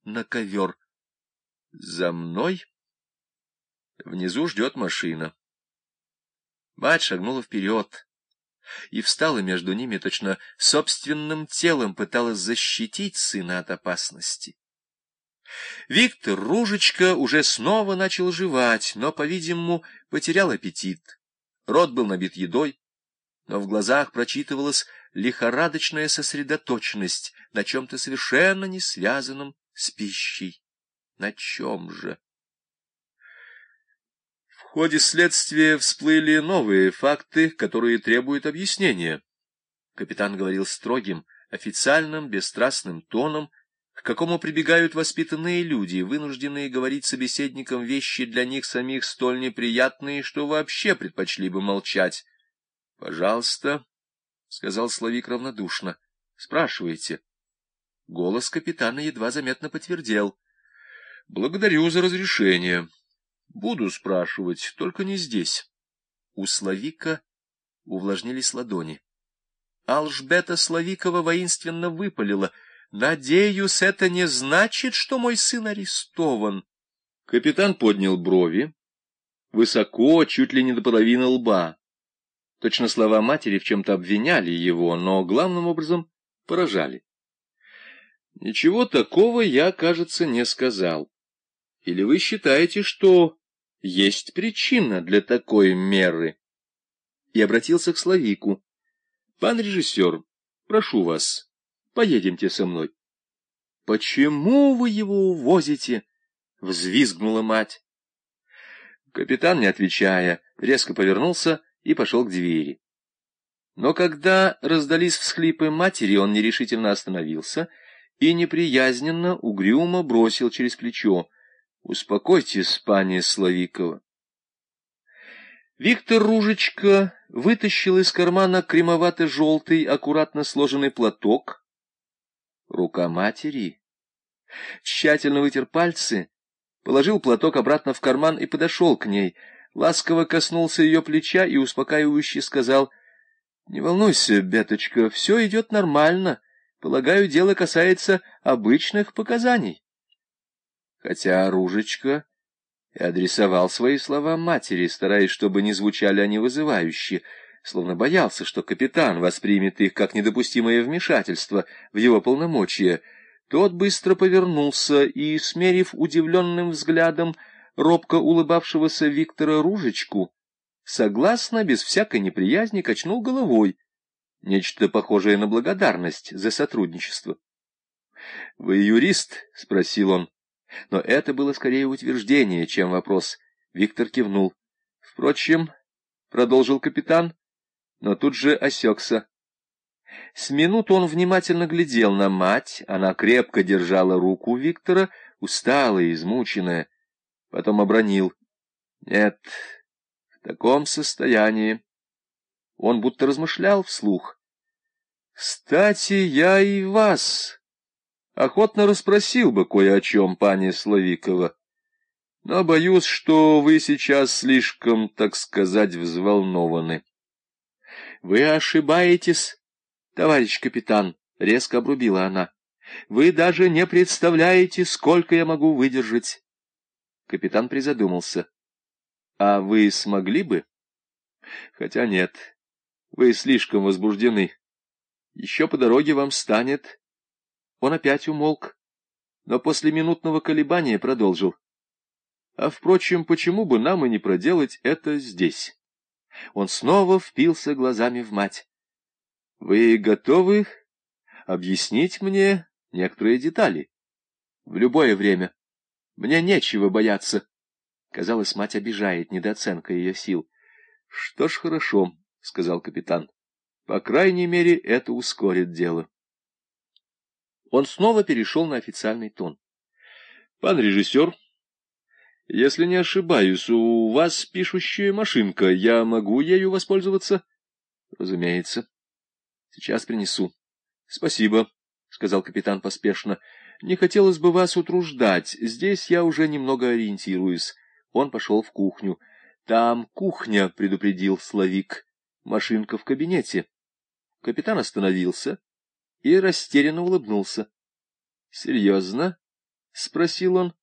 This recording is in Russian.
на ковер. «За мной? Внизу ждет машина». Мать шагнула вперед и встала между ними, точно собственным телом пыталась защитить сына от опасности. Виктор Ружечка уже снова начал жевать, но, по-видимому, потерял аппетит. Рот был набит едой, но в глазах прочитывалась лихорадочная сосредоточенность на чем-то совершенно не связанном с пищей. На чем же? В ходе следствия всплыли новые факты, которые требуют объяснения. Капитан говорил строгим, официальным, бесстрастным тоном, к какому прибегают воспитанные люди, вынужденные говорить собеседникам вещи для них самих столь неприятные, что вообще предпочли бы молчать. — Пожалуйста, — сказал Славик равнодушно, — спрашивайте. Голос капитана едва заметно подтвердил. — Благодарю за разрешение. Буду спрашивать, только не здесь. У Славика увлажнились ладони. Алжбета Славикова воинственно выпалила: «Надеюсь, это не значит, что мой сын арестован». Капитан поднял брови, высоко, чуть ли не до половины лба. Точно слова матери в чем-то обвиняли его, но главным образом поражали. «Ничего такого я, кажется, не сказал. Или вы считаете, что есть причина для такой меры?» И обратился к Славику. «Пан режиссер, прошу вас, поедемте со мной». «Почему вы его увозите?» — взвизгнула мать. Капитан, не отвечая, резко повернулся и пошел к двери. Но когда раздались всхлипы матери, он нерешительно остановился и неприязненно, угрюмо бросил через плечо: «Успокойтесь, пани Славикова». Виктор Ружечка вытащил из кармана кремовато-желтый, аккуратно сложенный платок. Рука матери. Тщательно вытер пальцы, положил платок обратно в карман и подошел к ней, ласково коснулся ее плеча и успокаивающе сказал: «Не волнуйся, Беточка, все идет нормально. Полагаю, дело касается обычных показаний». Хотя Ружечка и адресовал свои слова матери, стараясь, чтобы не звучали они вызывающе, словно боялся, что капитан воспримет их как недопустимое вмешательство в его полномочия. Тот быстро повернулся и, смерив удивленным взглядом робко улыбавшегося Виктора Ружечку, согласно, без всякой неприязни, качнул головой, нечто похожее на благодарность за сотрудничество. — Вы юрист? — спросил он. Но это было скорее утверждение, чем вопрос. Виктор кивнул. — Впрочем, — продолжил капитан, но тут же осекся. С минуту он внимательно глядел на мать, она крепко держала руку Виктора, усталая, измученная. Потом обронил: «Нет, в таком состоянии». Он будто размышлял вслух. «Кстати, я и вас охотно расспросил бы кое о чем, пани Славикова, но боюсь, что вы сейчас слишком, так сказать, взволнованы». «Вы ошибаетесь, товарищ капитан», — резко обрубила она. «Вы даже не представляете, сколько я могу выдержать». Капитан призадумался. «А вы смогли бы?» «Хотя нет, вы слишком возбуждены. Еще по дороге вам станет...» Он опять умолк, но после минутного колебания продолжил: «А, впрочем, почему бы нам и не проделать это здесь?» Он снова впился глазами в мать. «Вы готовы объяснить мне некоторые детали? В любое время. Мне нечего бояться». Казалось, мать обижает недооценка ее сил. «Что ж, хорошо», — сказал капитан. «По крайней мере, это ускорит дело». Он снова перешел на официальный тон. «Пан режиссер, если не ошибаюсь, у вас пишущая машинка. Я могу ею воспользоваться?» «Разумеется. Сейчас принесу». «Спасибо», — сказал капитан поспешно. «Не хотелось бы вас утруждать. Здесь я уже немного ориентируюсь». Он пошел в кухню. «Там кухня», — предупредил Славик. «Машинка в кабинете». Капитан остановился и растерянно улыбнулся. «Серьезно?» — спросил он.